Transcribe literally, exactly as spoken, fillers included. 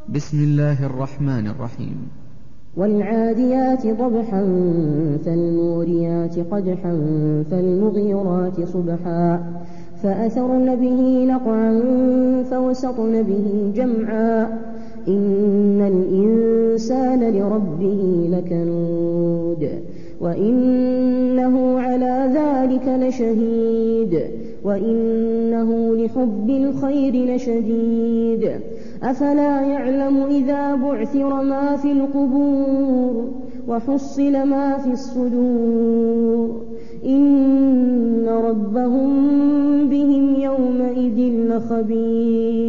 بسم الله الرحمن الرحيم. والعاديات ضبحا فالموريات قدحا فالمغيرات صبحا فأثرن به نقعا فوسطن به جمعا إن الإنسان لربه لكنود وإنه على ذلك لشهيد وإنه لحب الخير لشديد أفلا يعلم إذا بعثر ما في القبور وحصل ما في الصدور إن ربهم بهم يومئذ لخبير.